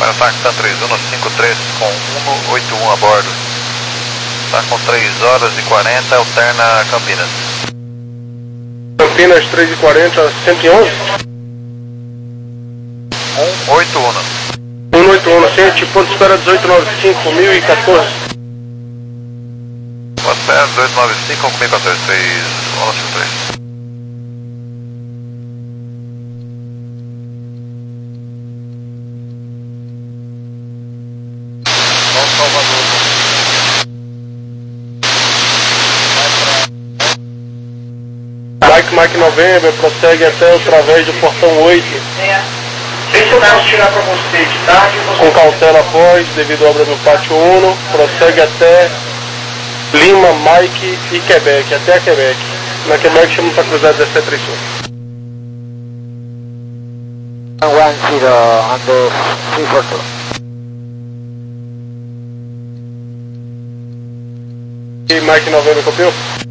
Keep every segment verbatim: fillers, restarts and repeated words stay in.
Ataque tá três um cinco três com um oito um a bordo. Tá com três horas e quarenta, alterna Campinas. Campinas três e quarenta, cento e onze? um oito um. um oito um, ciente, ponto de espera dezoito noventa e cinco, mil e quatorze. Ponto de espera dezoito noventa e cinco, mil e quatorze, três um cinco três. Mike Mike November prossegue até através do portão oito. Deixa eu posso tirar para você de tarde. Você... Com cautela após, devido à obra no pátio um, prossegue até Lima, Mike e Quebec, até a Quebec. Na Quebec chama para cruzar dezessete trinta e um. one zero on the three four two. E Mike November copiou?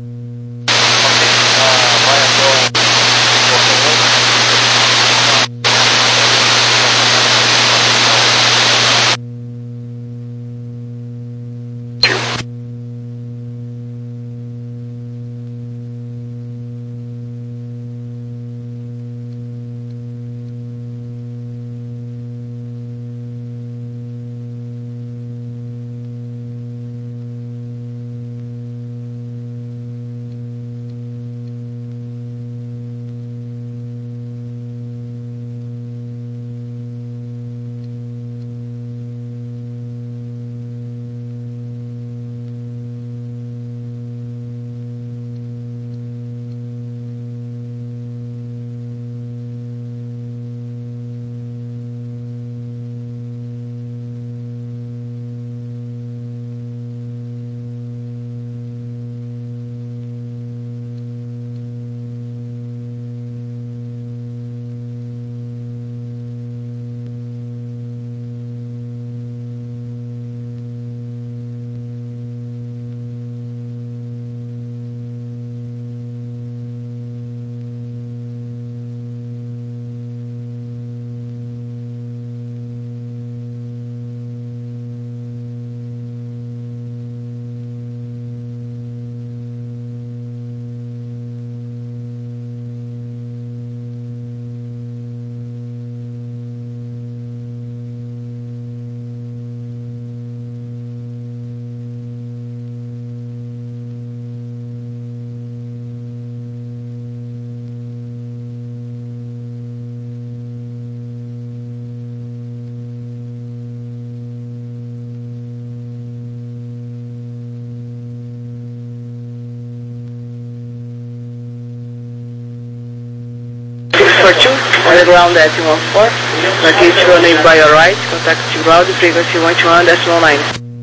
two, on the ground at one four, location running by your right, contact to ground, frequency one two one decimal nine.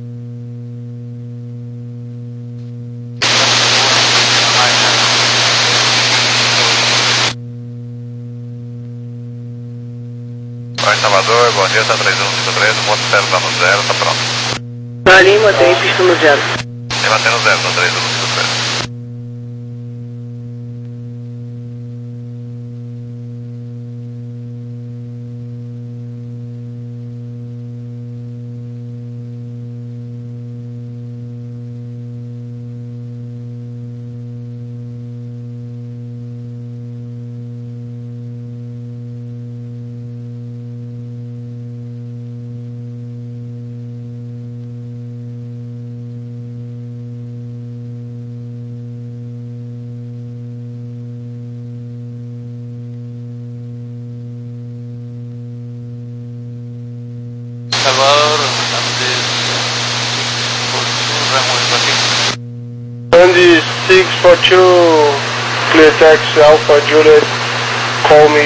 Oi, Salvador, bom dia, tá três um cinco três, o ponto zero tá no zero, tá pronto. Na Lima tem pista no zero. Tem mantendo zero, tá três um cinco três. Andy six four two, clear taxi Alpha Juliet, call me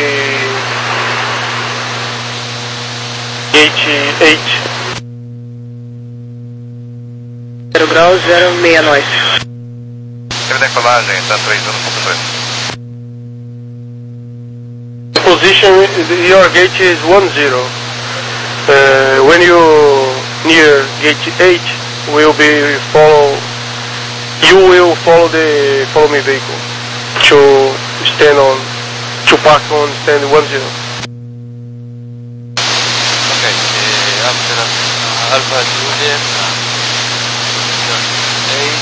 eighty-eight. zero grau, zero meia nós. Teve decolagem, tá três um cinco três. Position, your gate is one zero. Uh, when you near gate eight, will be follow. You will follow the follow me vehicle to stand on to park on stand one zero. Ok, e Alpha Juliet, eight,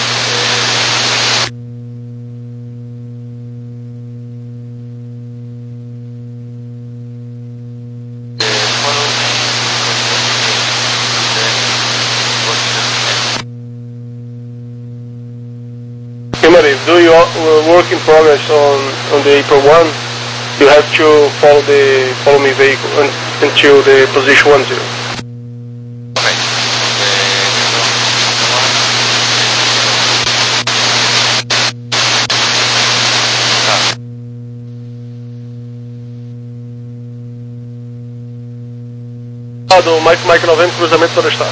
If do your uh, work in progress on, on the April one, you have to follow the follow me vehicle un, until the position one zero. Okay. Ah, do Mike Mike noventa, cruzamento florestal.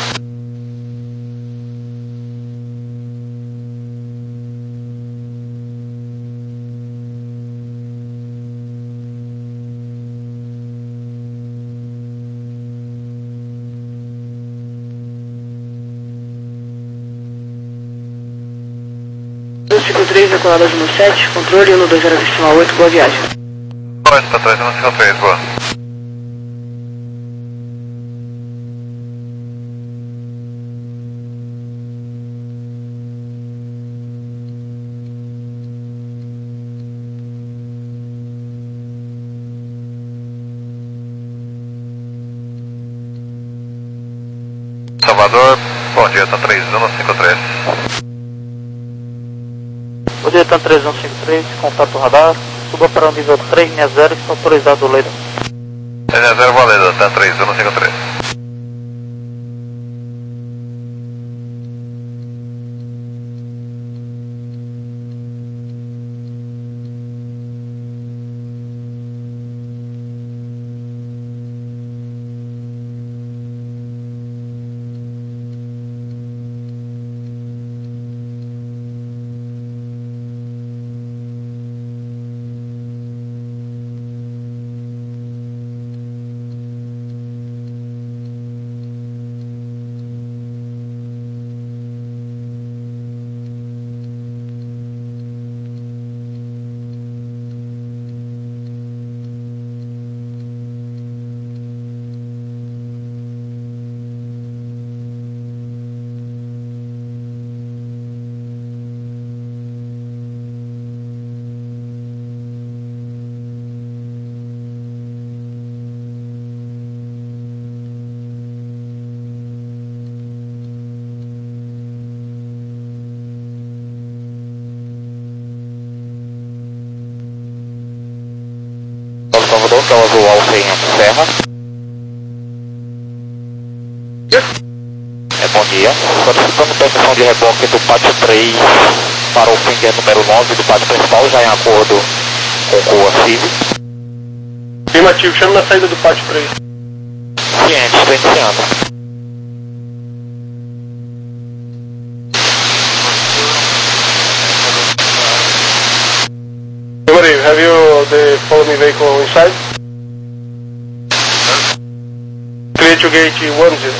dois cinco três, decolada no sete, controle um dois zero decimal oito, boa viagem. dois para trás, um cinco três, boa. Salvador, bom dia, tá três um cinco três. Bom dia, TAM três um cinco três, contato radar, suba para o nível três linha zero, está autorizado o Leida. três linha zero, valendo, TAM três um cinco três. Salvador, que é o azul Alfa em Serra. É, bom dia. Solicitando permissão de reboque do pátio três para o finger número nove do pátio principal, já em acordo com o COA-CIV. Afirmativo, chama na saída do pátio três. Ciente, estou iniciando. Have you the follow me vehicle inside? Clear to gate one zero.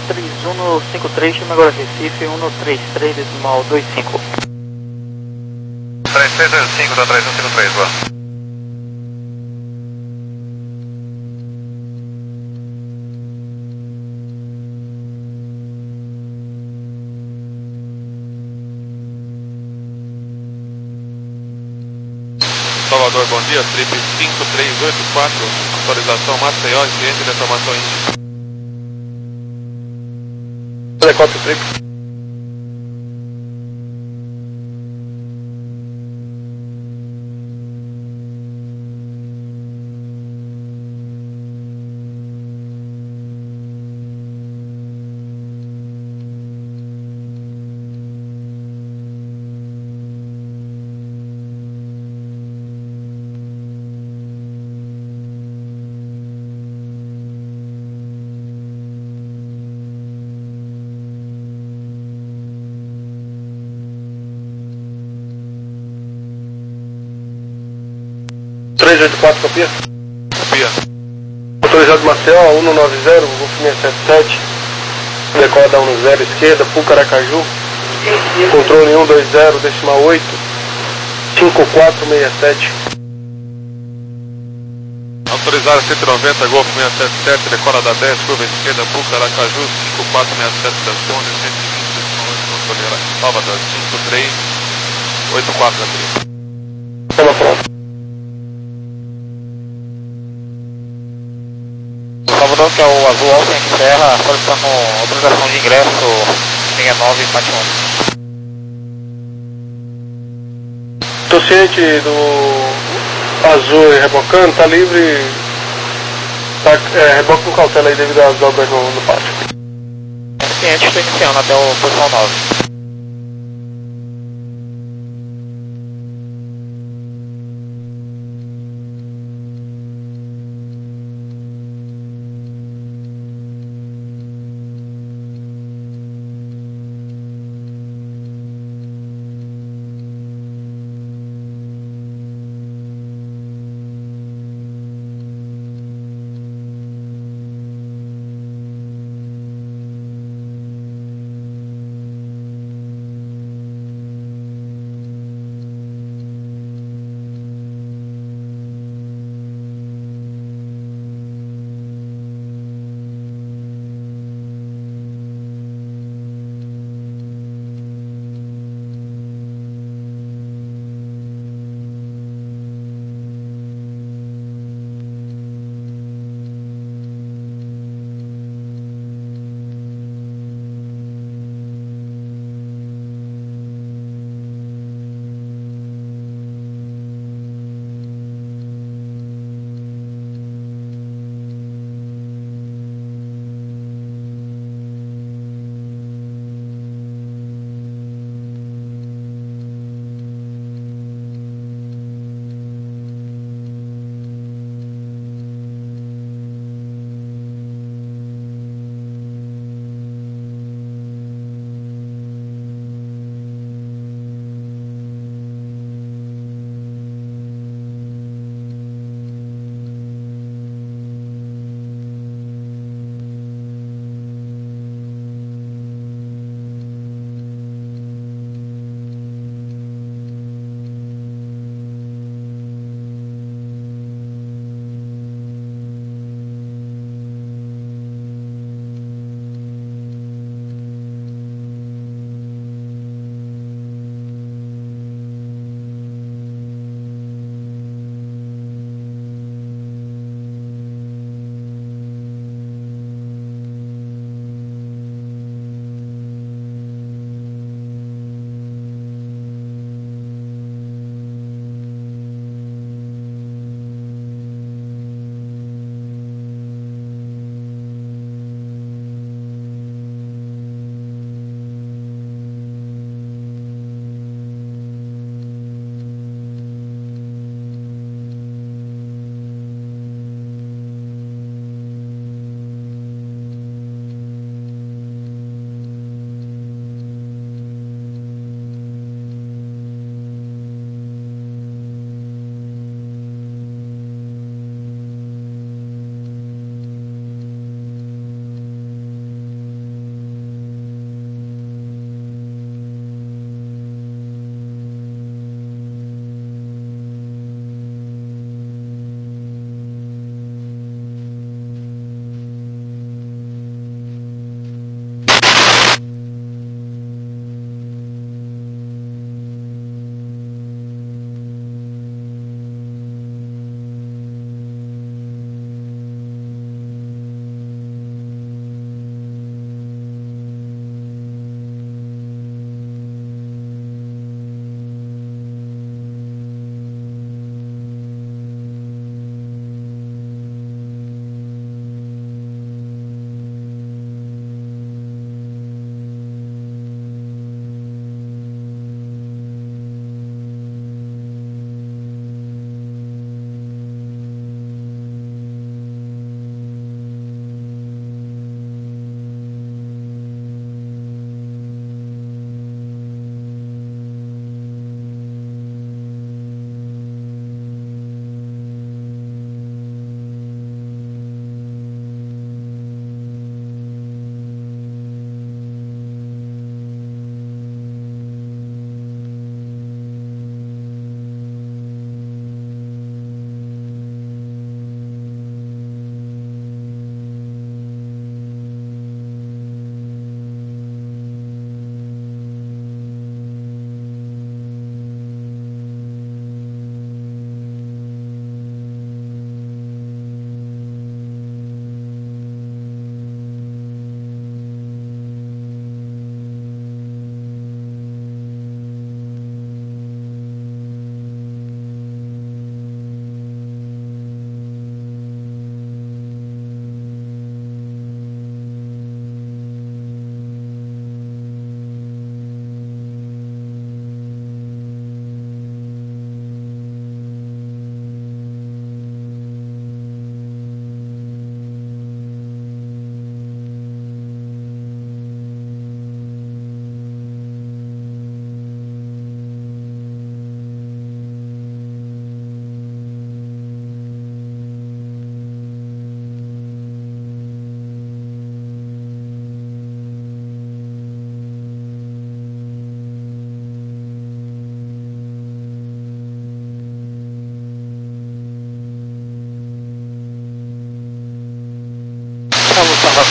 três um cinco três, chama agora Recife, um três três decimal dois cinco. três três dois cinco, tá três um cinco três, boa. Salvador, bom dia, trip cinco três oito quatro, atualização Maceió, ciente da informação índice. Helicóptero trip. três oito quatro, copia? Copia. Autorizado Maceió, um nove zero, Golf seis sete sete. Decola da um zero, esquerda, Pucaracaju. Controle um dois zero, decimal oito, cinco quatro seis sete. Autorizado cento e noventa, Golf seis sete sete, decola da dez, curva esquerda, Pucaracaju, cinco quatro seis sete, transponder, cento e vinte, controle Salvador, cinco três oito quatro, Toma pronto. Salvador, que é o Azul Alfen Serra, solicitando autorização de ingresso sessenta e nove parte um. Tô ciente do Azul e rebocando, tá livre. Tá, é, reboca com cautela aí devido às obras no, no pátio. É ciente, estou iniciando até o posição nove.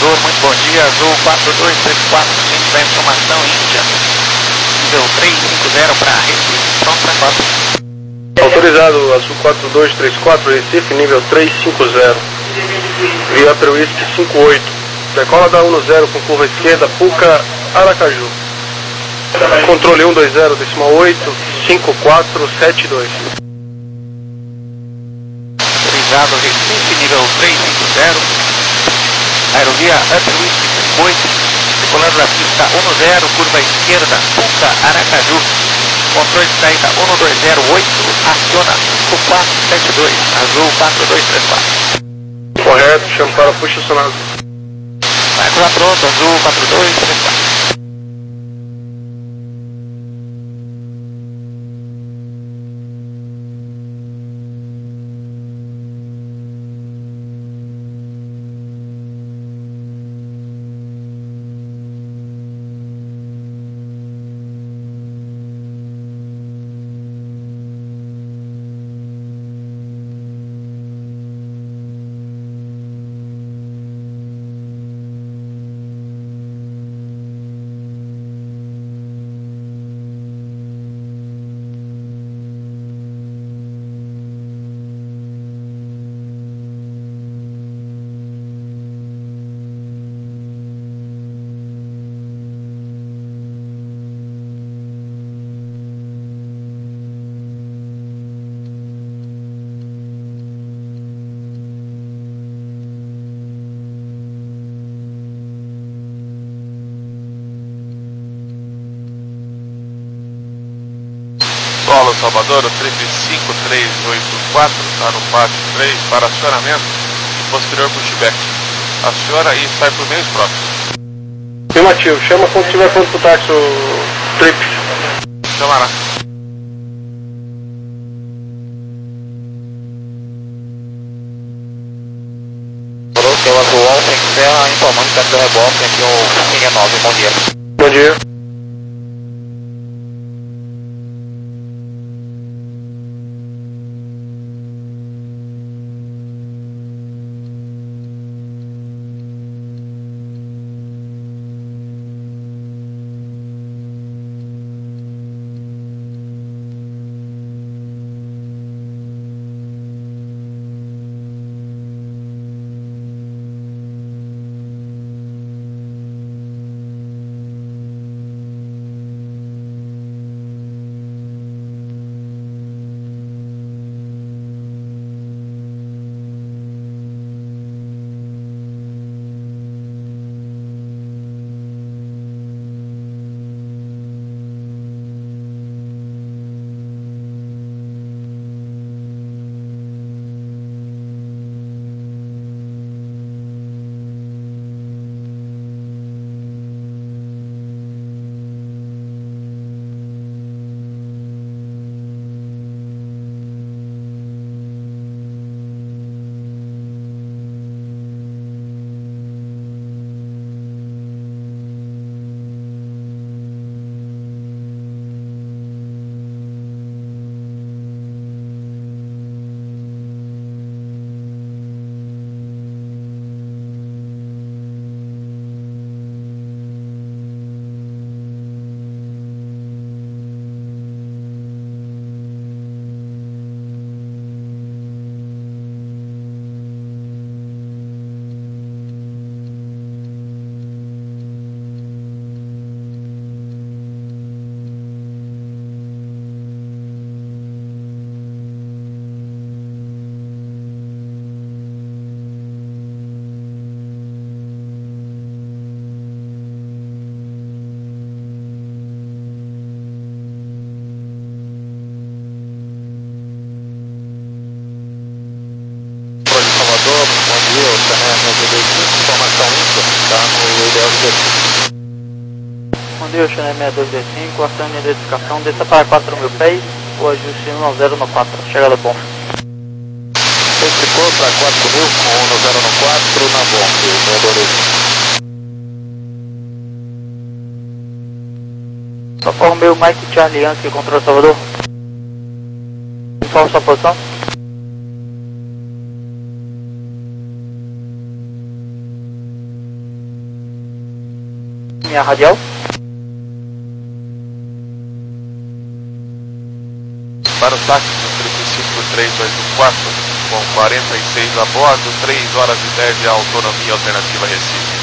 Salvador, muito bom dia, Azul quatro dois três quatro, gente da informação Índia, nível trezentos e cinquenta para Recife, pronto para quatro. Autorizado, Azul quatro dois três quatro, Recife, nível trezentos e cinquenta, via Upper Whisky cinquenta e oito, decola da dez com curva esquerda, Puca, Aracaju. Controle cento e vinte, decimal oito, cinco quatro sete dois. Autorizado, Recife, nível trezentos e cinquenta, aerovia Upper Whisky cinquenta e oito, decolando da pista dez, curva esquerda, Puca, Aracaju. Controle de saída cento e vinte oito, aciona cinco quatro sete dois, Azul quatro dois três quatro. Correto, chama para puxa sonado. Vai lá pronto, Azul quatro dois três quatro. Solo Salvador, o trip cinco três oito quatro, está no pátio três para acionamento e posterior pushback. Aciona e sai por meios próprios. Afirmativo, chama quando tiver pronto pro táxi o trip. Chamará. Falou que é o Azul Alfa em Serra, informando que do reboque aqui o Linha nove, bom dia. Bom dia. Informação Índia, está no ideal de Bom dia, Channel seis dois dois cinco, ação de identificação, desça para quatro mil pés, o ajuste um zero no quatro, chegada bom. Ficou para quatro mil com um zero no quatro na bomba, adorei. Só formei o Mike Charlie Yankee, controle Salvador. Qual a sua posição? linha radial. Para o táxi do triplo cinco três oito quatro, com quarenta e seis a bordo, três horas e dez de autonomia alternativa Recife.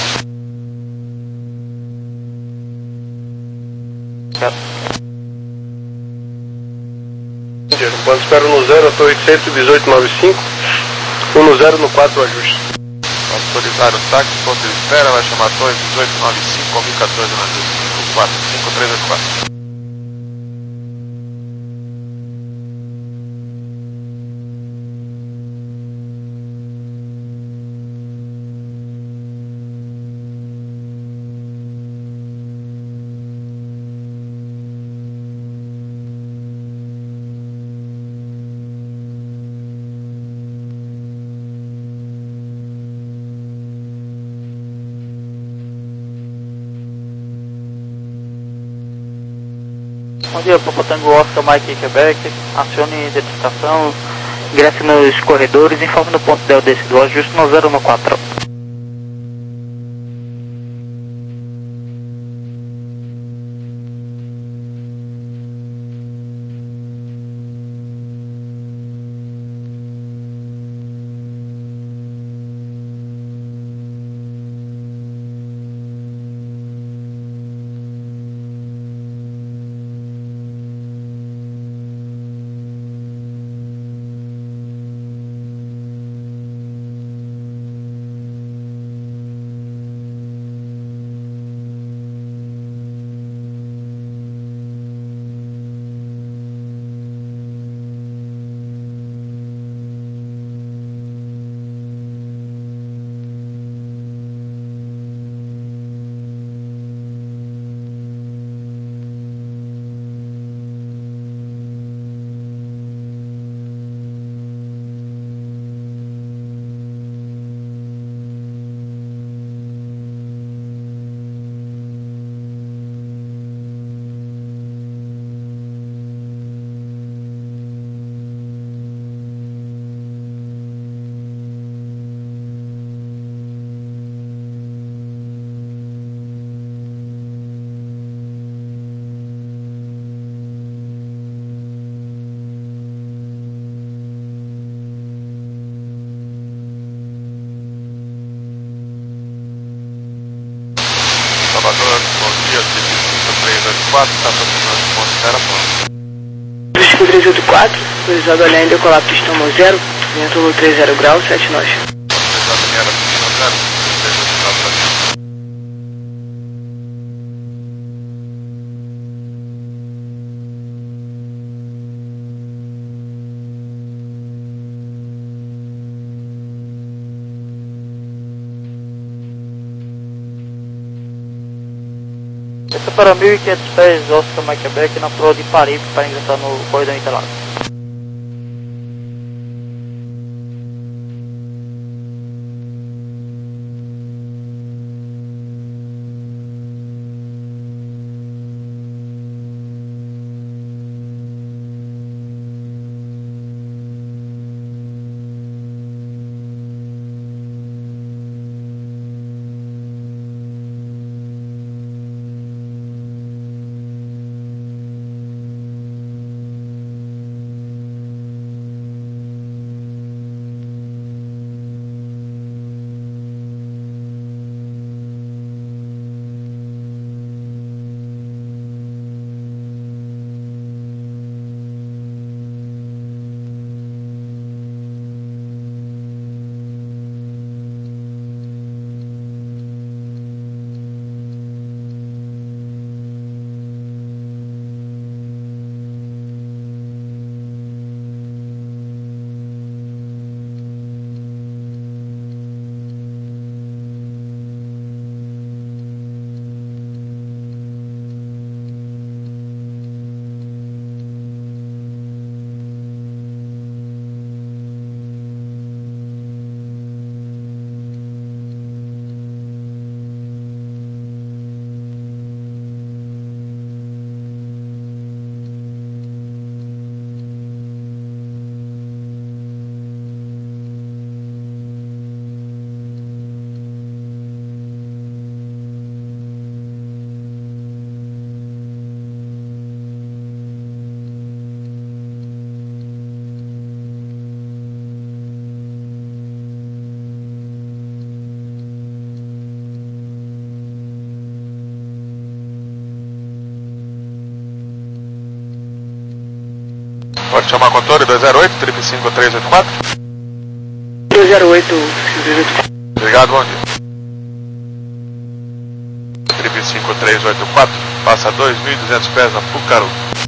Quando espero no zero, eu estou oitocentos e dezoito ponto noventa e cinco, um no zero no quatro ajuste. Autorizar o táxi, ponto de espera, vai chamar dois dezoito noventa e cinco, mil e quatorze no ajuste, quatro cinco três oito quatro. Bom dia, Papa Tango Oscar, Mike Quebec, acione identificação, ingresse nos corredores, informe no ponto Del desse do ajuste no zero um quatro. Salvador, bom dia, cinco três oito quatro, está aproximando ponto zero ponto. cinco três oito quatro, autorizado além do colapso pistão zero, vento no três zero graus, sete nós. Autorizado linha pistão zero, três oito quatro. Esse é para mil e quinhentos pés, Oscar Mike Quebec, na proa de Paripe para ingressar no corredor Interlagos. Pode chamar controle dois zero oito, triplo cinco três oito quatro. dois zero oito, três oito quatro. Obrigado, bom dia. Triplo cinco três oito quatro, passa dois mil e duzentos pés na Pucaru.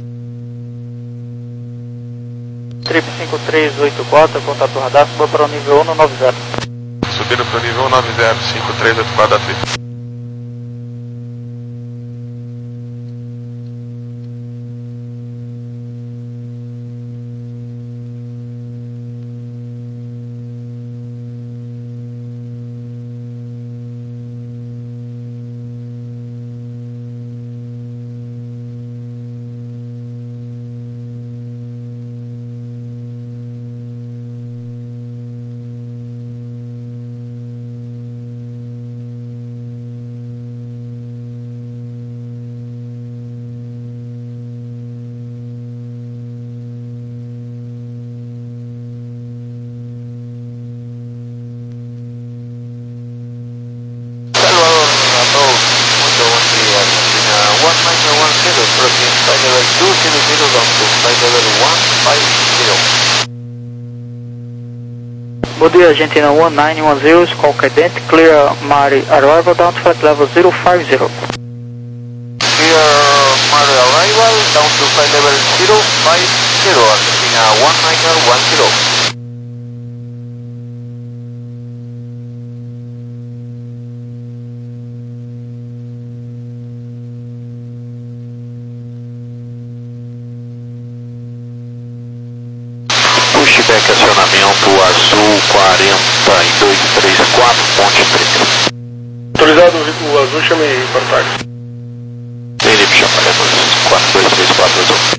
Trip cinco três oito quatro, contato radar, suba para o nível um no nove zero. Subindo para o nível nove zero, cinco três oito quatro da Trip. Bom dia, Argentina one nine one zero, call cadent, clear Mari arrival down to flight level zero five zero. Clear Mari arrival down to flight level zero five zero, Argentina one nine one zero. Pushback acionamento azul quarenta e dois trinta e quatro, ponte preta. Autorizado o azul, chame reportagem. Ele me chamaremos quatro dois três quatro azul.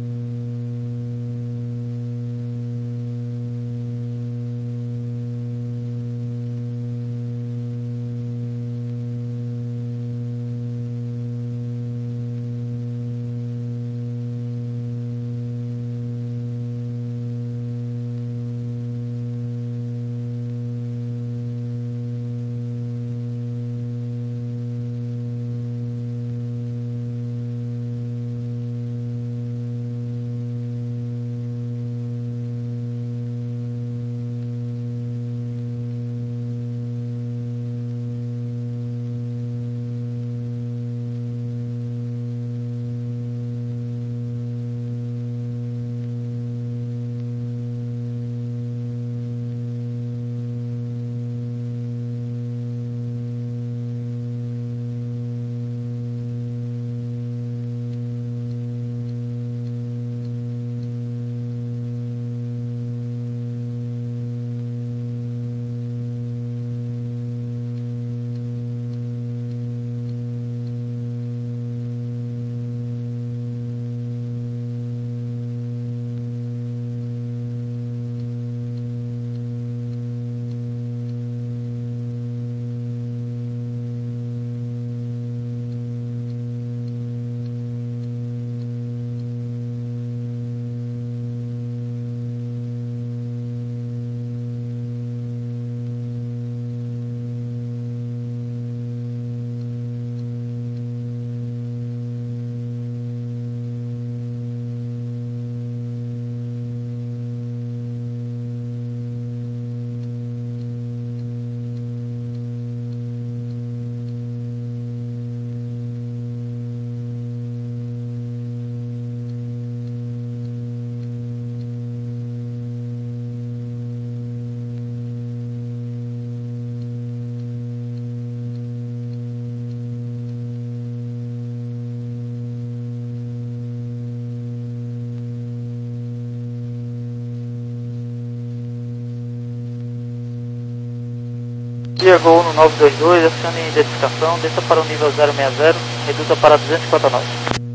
Voo no nove dois dois, acione identificação, desça para o nível zero seis zero, reduza para duzentos e quatro nove.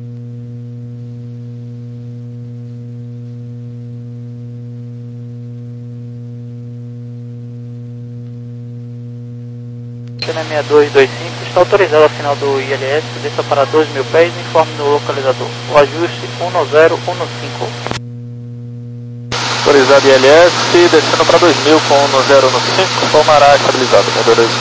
Cena seis dois dois cinco, está autorizado a final do I L S, desça para doze mil pés e informe no localizador. O ajuste um zero um cinco. Autorizado I L S, descendo para dois mil com um zero um cinco, formará estabilizado, né, beleza?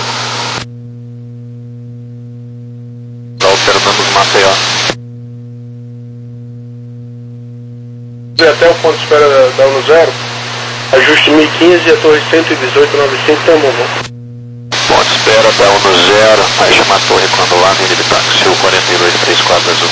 Alternamos Maceió. Até o ponto de espera da, da um zero, ajuste mil e quinze e a torre cento e dezoito nove cinco tá bom, Ponto de espera da um zero, aí chama a torre quando lá, nele de táxi, o quarenta e dois trinta e quatro azul.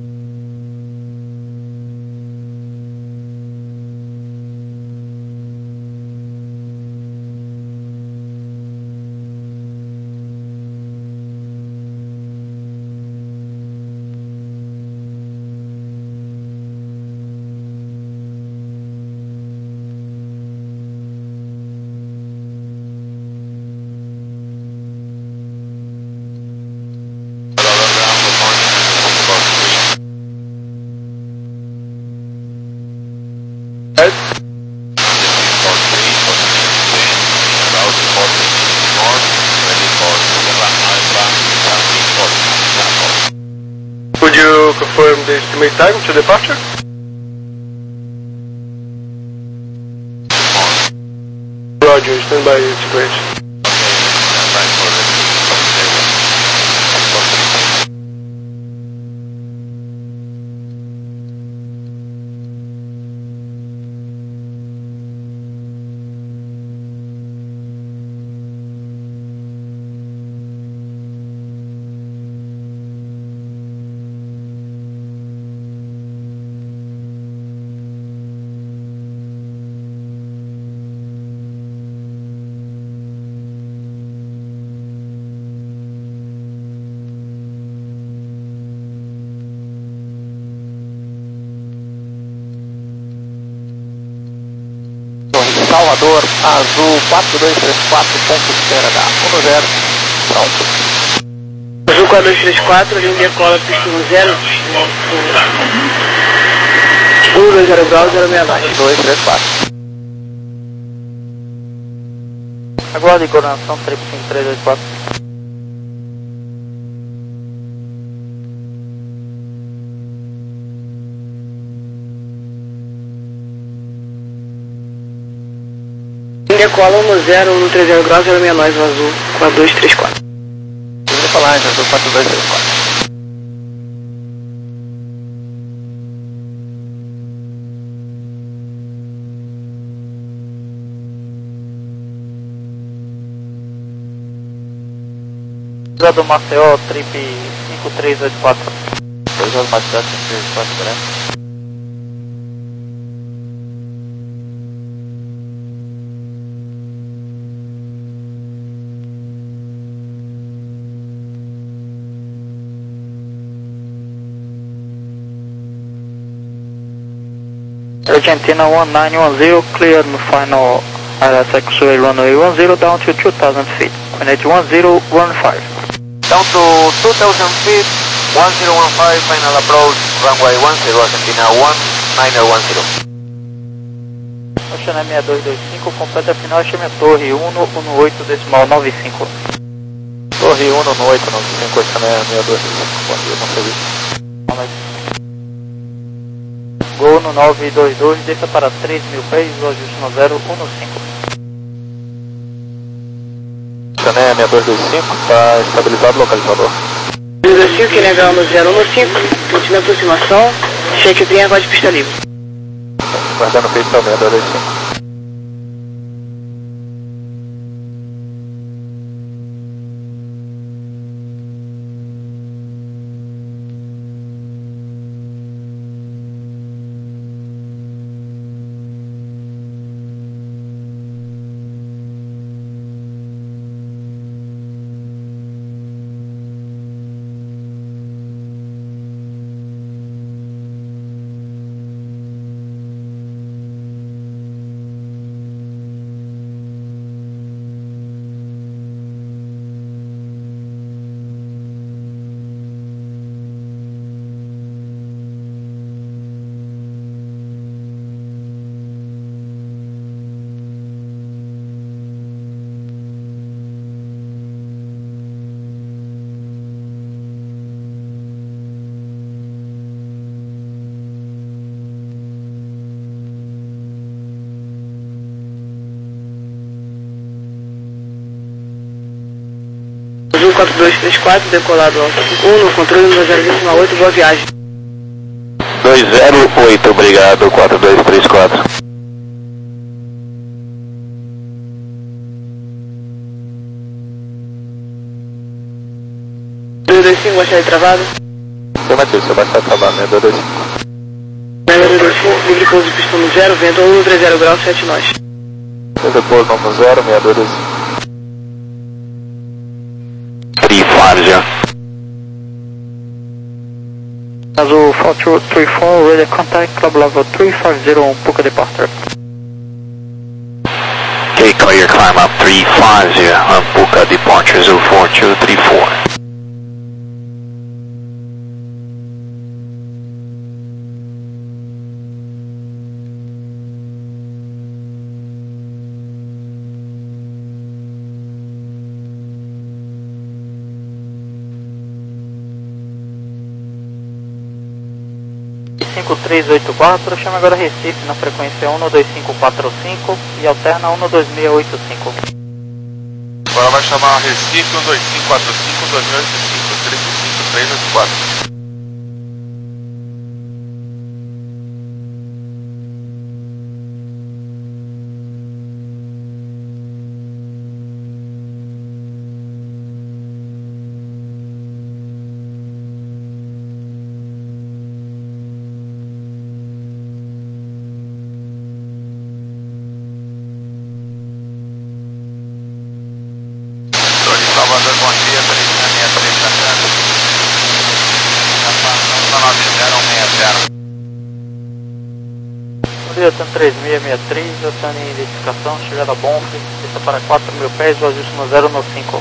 Could you confirm the estimate time to departure? Roger, stand by, it's great. Salvador, azul quatro dois três quatro, ponto de espera da um zero, pronto. Azul quatro dois três quatro, a gente decola pista um zero, um dois zero grau, zero seis nove. dois três quatro. Aguarde coordenação três cinco três dois quatro. Decola um zero, um três zero grau, zero seis nove, azul quatro dois três quatro. Eu vou falar, azul quatro dois três quatro. Do Maceió, trip cinco três oito quatro. dois horas mais tarde, cinco três oito quatro, né? Argentina one nine one zero, clear no final I L S X-ray runway one zero down to two thousand feet. Coordinate one zero one five. Down to two thousand feet, one zero one five, final approach, runway one zero, Argentina one nine one zero. Oceané seis dois dois cinco, completa final, chame a torre um um oito decimal nove cinco. Torre um um oito nove cinco, Oceané seis dois dois cinco, bom dia, bom serviço. Gol no nove dois dois, desça para três mil pés, o ajuste no zero um cinco. Oceané seis dois dois cinco, está estabilizado o localizador. zero dois cinco, quem legal no zero um cinco, continua a aproximação, cheque tem agora de pista livre. Guardando pista seis dois dois cinco. Azul quatro dois três quatro, decolado alto um, no controle no zero vinte oito, boa viagem. dois zero oito, obrigado, quatro dois três quatro. dois dois cinco, baixar travado. Afirmativo, seu baixar travado, né? dois dois cinco. dois dois cinco, livre pouso pistão no zero, vento um trinta graus, sete nós. Livre pouso no zero, seis dois dois cinco. three five zero. Azul four three four, radio contact, club level three five zero on Puka departure. Okay, call your climb up three five zero on Puka departure zero four two three four. cinco três oito quatro, chama agora Recife na frequência um dois cinco quatro cinco e alterna um dois seis oito cinco. Agora vai chamar Recife um dois cinco quatro cinco, um dois seis oito cinco, três cinco três oito quatro. Salvador, bom dia, três seis seis três chegando. Estação nove zero seis zero. Bom dia, Tan três seis seis três, acione identificação, chegada bom, pista para quatro mil pés, o ajuste no zero no cinco.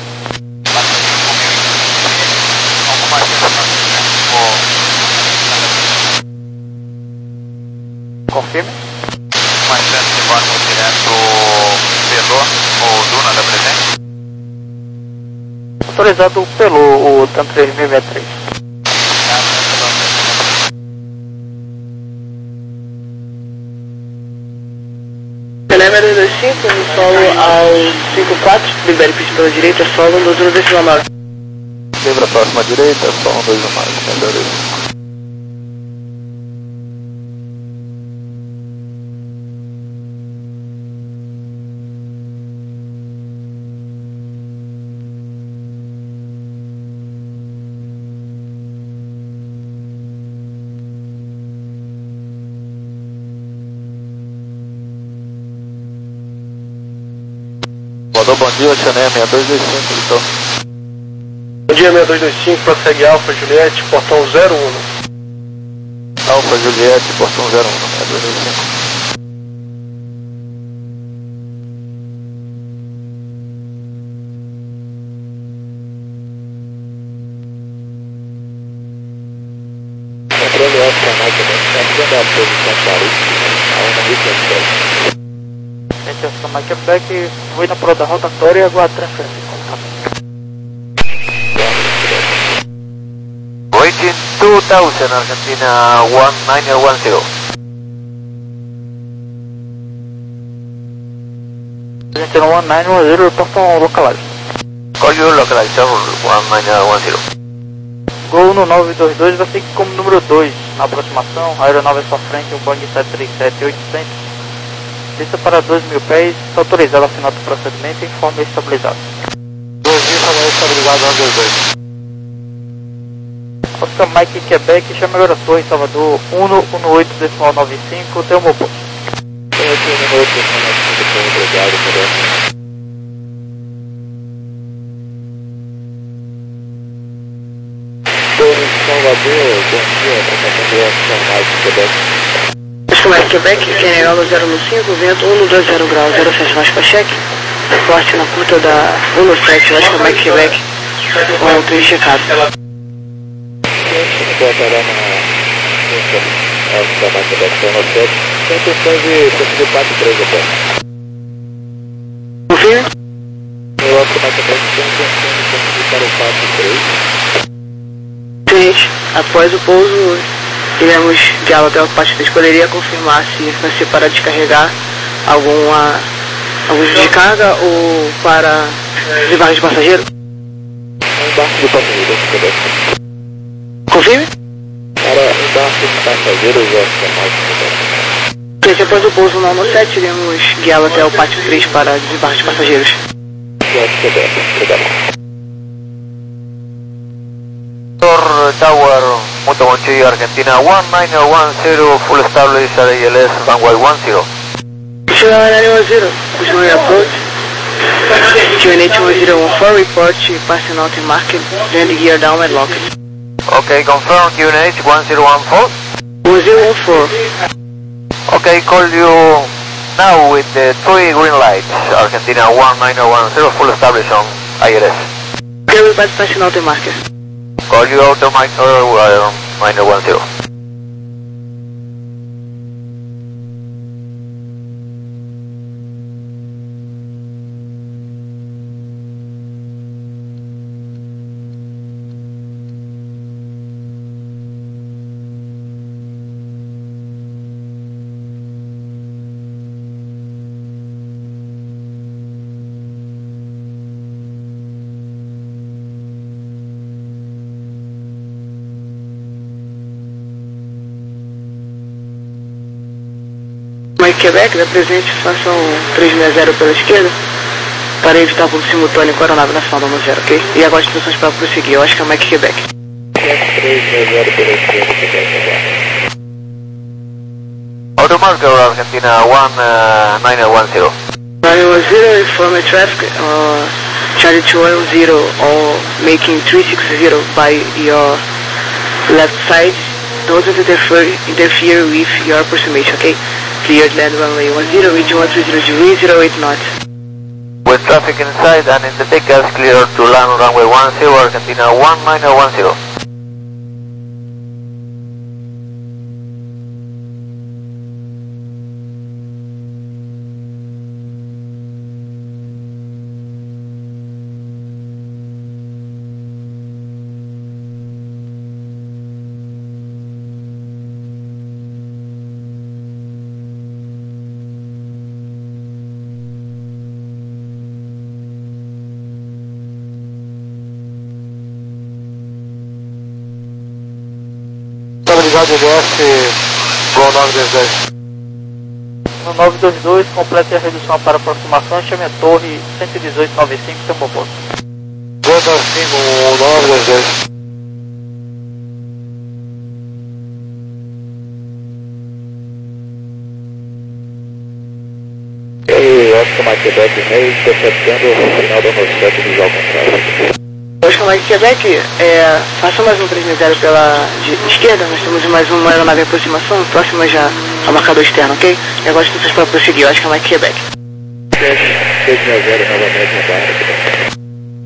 Confirme. Uma chance de barco direto Pelô ou Duna da presente? Autorizado pelo o Tan três seis seis três. Telema dois dois cinco, no solo ao cinco quatro, libere pista pela direita, solo no dois decimal nove. Livre a próxima direita, só um dois a mais, né? dois dois cinco. Voador, bom dia, Xané, seis dois dois cinco, então. Bom dia, seis dois dois cinco, prossegue Alfa Juliette, portão zero um. Alfa Juliette, portão zero um, seis dois dois cinco. Controle Alfa Mike, está a posição para a Rio Gente, essa Mike Beck foi na prova da rotatória e agora a transferência. Waiting two thousand, Argentina one nine one zero. Argentina one nine one zero, portão localized. Call you localized, one nine one zero. Gol no nove dois dois vai seguir como número dois na aproximação, a aeronave à sua frente, o Boeing sete três sete oitocentos. Pista para dois mil pés, está autorizado a assinar o procedimento e informe estabilizado. dois mil, Samuel, estabilizado, um dois dois. Oscar Mike Quebec, chama agora Torre Salvador, um um oito decimal nove cinco, tem um oposto. Tem aqui um um oito decimal nove cinco, obrigado, obrigado. Torre Salvador, bom dia, apresentação do Oscar Mike Quebec. Oscar Mike Quebec, Senegal zero um cinco, vento um dois zero graus, zero sete mais para cheque. Forte na curta da um sete, Oscar Mike Quebec, com o trem checado. Voltará na Oscar Mike Quebec, um sete, tem questão de conseguir quatro três até. Confirme? O Oscar Mike Quebec tem questão de conseguir para o quatro três. Gente, após o pouso, iremos diálogo até o parte três. Poderia confirmar se você para descarregar alguma, algum de carga ou para desembarque de passageiro? Um embarque de passageiro, Quebec. Confirme? Para embarque passageiros, Oscar Mike. Ok, depois do pouso no Almo sete, iremos guiá-lo até o pátio três para desembarque de passageiros. Tower, Montemonchi, Argentina, one nine one zero, full established at A L S, runway one zero. Chegou na nine one zero, Bushman approach. Q N H one zero one four, report, passing out in market, land gear down and lock. Okay, confirm Q N H one zero one four. one zero one four. Okay, call you now with the three green lights, Argentina one nine one zero, full established on A L S. Okay, we pass passing out in market. Call you out to my uh, minor one zero. Mike Quebec, da presente, façam três sessenta pela esquerda para evitar voo simultâneo com a aeronave nacional da zero, ok? E agora as instruções para prosseguir, eu acho que é Mike Quebec. três sessenta pela esquerda, Quebec. Automarker, Argentina one nine one zero. nine one zero, inform traffic, uh, Charlie two one zero, or making three sixty by your left side. Don't interfere, interfere with your approximation, okay? Cleared land runway one zero, region one three zero degrees, zero eight knots. With traffic inside and in the takeoff, clear to land runway one zero, Argentina one nine one zero. Estabilidade D F, Gol nove dois dois. No nove dois dois, complete a redução para aproximação, chame a torre cento e dezoito noventa e cinco, seu bom posto. dois nove cinco, nove dois dois. E Oscar Mike Quebec, meio, interceptando o final da Almo sete dos ao contrário. Hoje com Mike Quebec, é, faça mais um três sessenta pela de, esquerda, nós temos mais uma aeronave em aproximação, próxima já ao marcador externo, ok? E agora as instruções para prosseguir, eu acho que é Mike Quebec. três sessenta novamente na barra, Quebec.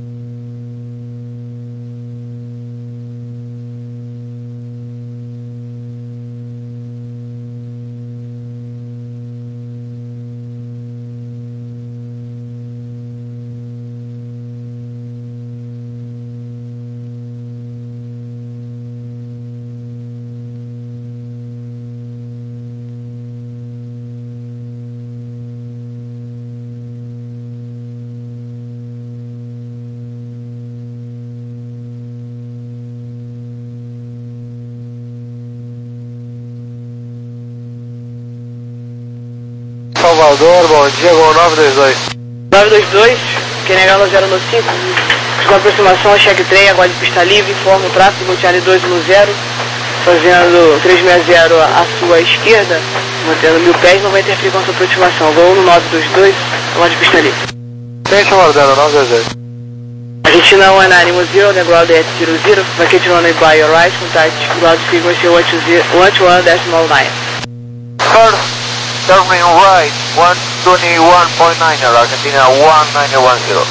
Salvador, bom dia, Gol nove dois dois. nove dois dois, quem negar no zero no cinco, com aproximação a check trem, aguarde pista livre, informa o tráfego, Charlie dois um zero, fazendo três sessenta à sua esquerda, mantendo mil pés, não vai interferir com a sua aproximação. Voo no nove dois dois, aguarde pista livre. Tem Salvador, nove dois dois. Argentina one nine one zero, the ground at zero zero, vacate runway by your right, contact ground frequency one two one decimal nine. First, turning right, one twenty-one point nine, Argentina one nine one zero.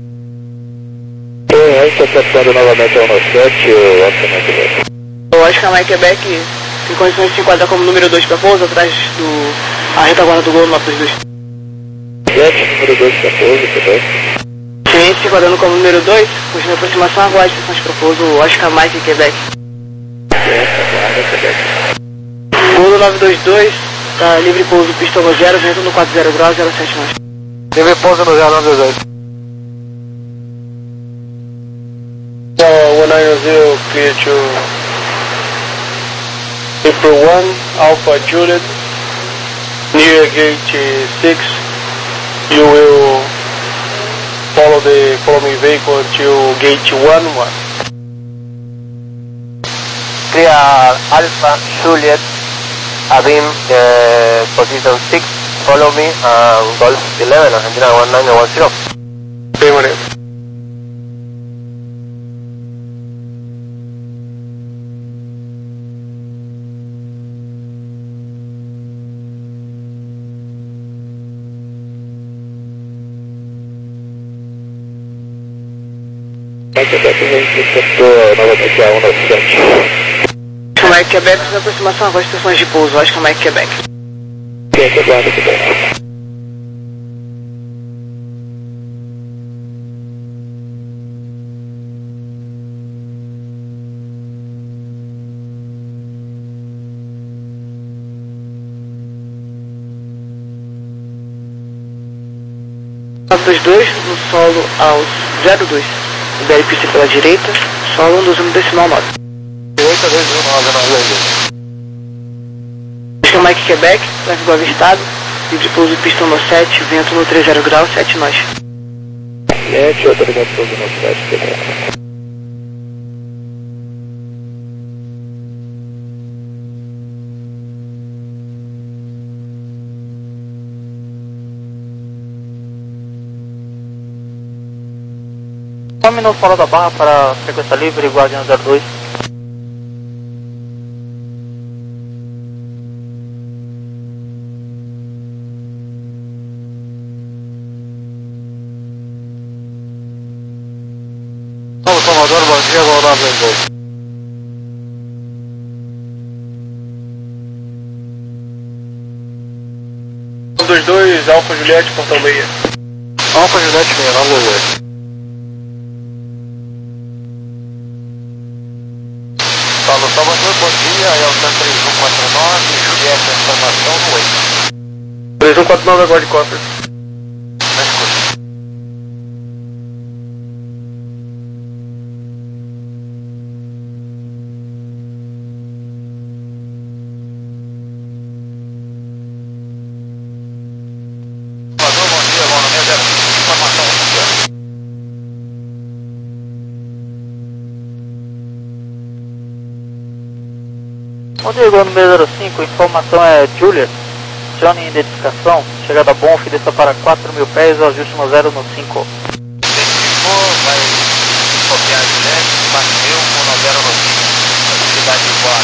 E interceptando novamente a Almo sete, Oscar Mike Quebec. Eu acho que a Mike Quebec tem condições de se enquadrar como número dois para pouso, atrás do a retaguarda do Gol nove dois dois. sete, número dois para pouso, Quebec. Cliente se enquadrando como número dois, continua a aproximação, aguarde instruções para pouso, Oscar Mike Quebec. Gol nove dois dois, tá livre pouso, pista no zero, vento no quatro zero graus, zero sete nove. Teve pouso no zero nove dois dois. one nine zero, clear to April one, Alpha Juliet, near gate six, you will follow the following vehicle until gate one one. Clear Alpha Juliet, Abim, uh, position six, follow me, uh, Golf eleven, Argentina one nine one zero. Affirmative. Mike Quebec, na aproximação agora estações de pouso, acho que é Mike Quebec. nove dois dois, no solo aos zero dois. B R pista pela direita, solo um dois um decimal nove. oito dois um nove nove dois. Acho que é Mike Quebec, tráfego avistado, livre pouso pista no sete, vento no trinta graus, sete nós. sete, obrigado pouso no sete. Um minuto fora da barra para frequência livre, Guardião zero dois. Alô, Commodore, bom dia, vou dar bem dois. dois dois, Alpha Juliette, portão meia. Alpha Juliette meia, nove dois dois. Alô, Salvador, bom dia, é o três um quatro nove, Juliette, informação no oito. três um quatro nove, agora de costas. Salvador, bom dia, bom nome, zero cinco, informação no Bom dia, Iguano zero cinco, informação é Juliet, Johnny identificação, chegada bom, ofereça para quatro mil pés, ajuste no zero no cinco. Identificou, vai copiar a Juliette, quatro mil, um no zero no cinco. Cidade de Boa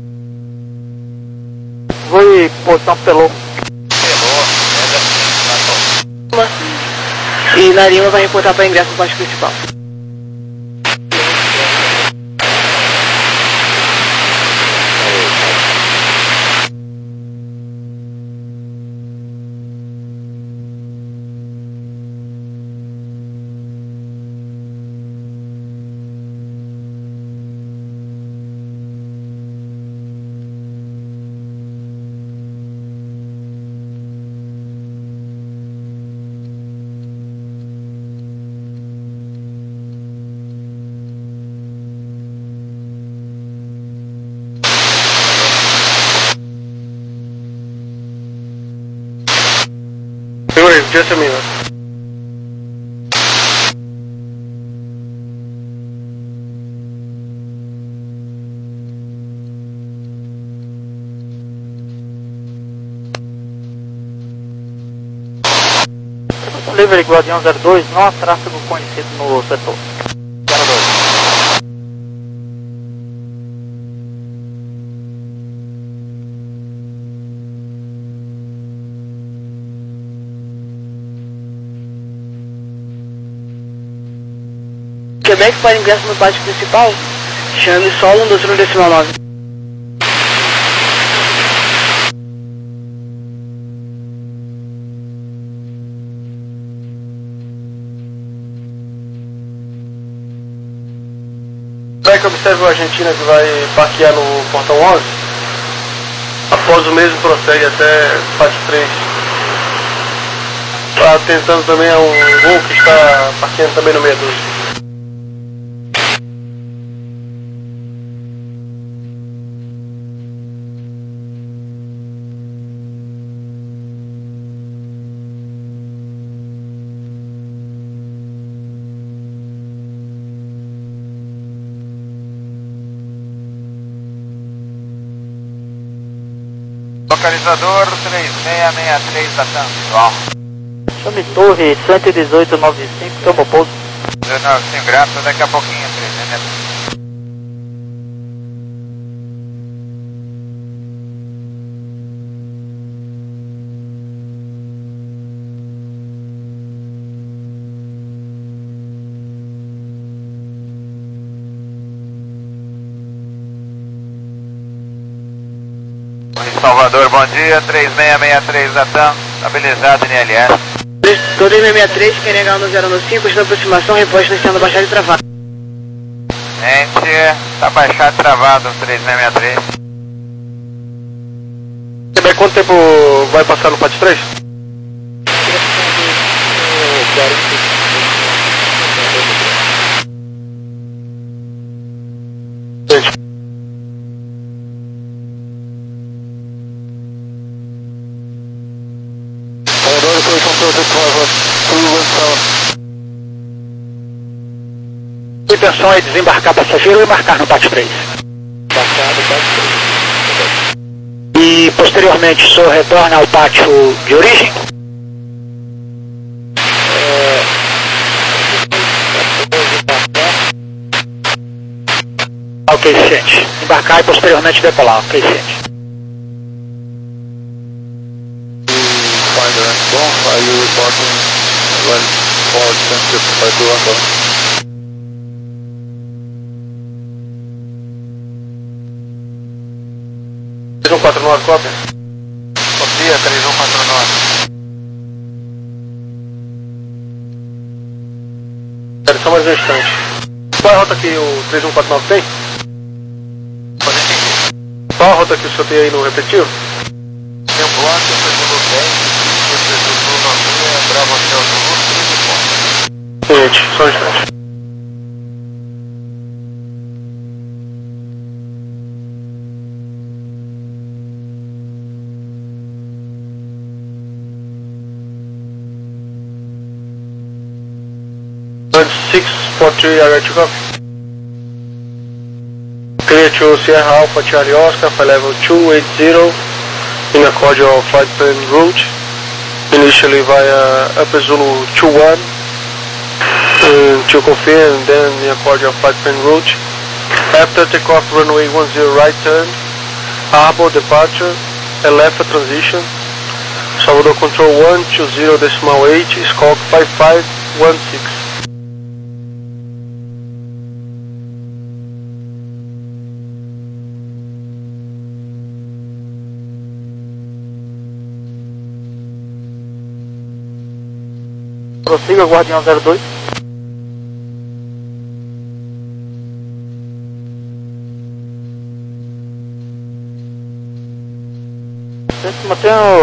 Luna. Vou posição pelou. Pelou, zero cinco, passou. E na Lima vai reportar para ingresso no baixo principal. Just a minute. Livre Guardião zero dois, não há tráfego conhecido no setor. zero dois. Quebec para ingresso no pátio principal, chame solo um dois um decimal nove. Quebec observa a Argentina que vai parquear no portão onze. Após o mesmo prossegue até pátio três. Está tentando também a um voo que está parqueando também no meia dúzia. localizador três seis seis três da TAM, visual. Chame torre cento e dezoito noventa e cinco, toma pouso. dezenove cinco, graças, daqui a pouquinho, três seis seis. Salvador, bom dia, três seis seis três da TAM, estabilizado N L S. Torre seis seis três, Q N H um zero nove cinco, está aproximação, reposto sendo baixado e travado. Gente, está baixado e travado, três seis seis três. Bem, quanto tempo vai passar no P A T três? Gente. A intenção é desembarcar passageiro e embarcar no P A T três. E posteriormente o senhor retorna ao pátio de origem? É... Ok, ciente. Embarcar e posteriormente decolar, ok, ciente. Bom, aí o reporting when for twenty by two Anton. três um quatro nove, cópia. Copia, três um quatro nove. Espera só mais um instante. Qual é a rota que o três um quatro nove tem? Pode entender. Qual a rota que o senhor tem aí no repetitivo? Tem um bloco, segundo dez. Bravo Hotel Zulu, Gente, só um instante. six four three, I got you copy. Clear to Sierra Alpha Charlie Oscar, flight level two eight zero, in a cordial flight plan route. Initially via Upper Zulu two one uh, to confirm, and then the accordion flight plan route. After takeoff, runway one zero right turn, harbor departure, and left transition. Salvador control one two zero decimal eight, squawk five five one six. Prossiga, Guardião zero dois. Mantenha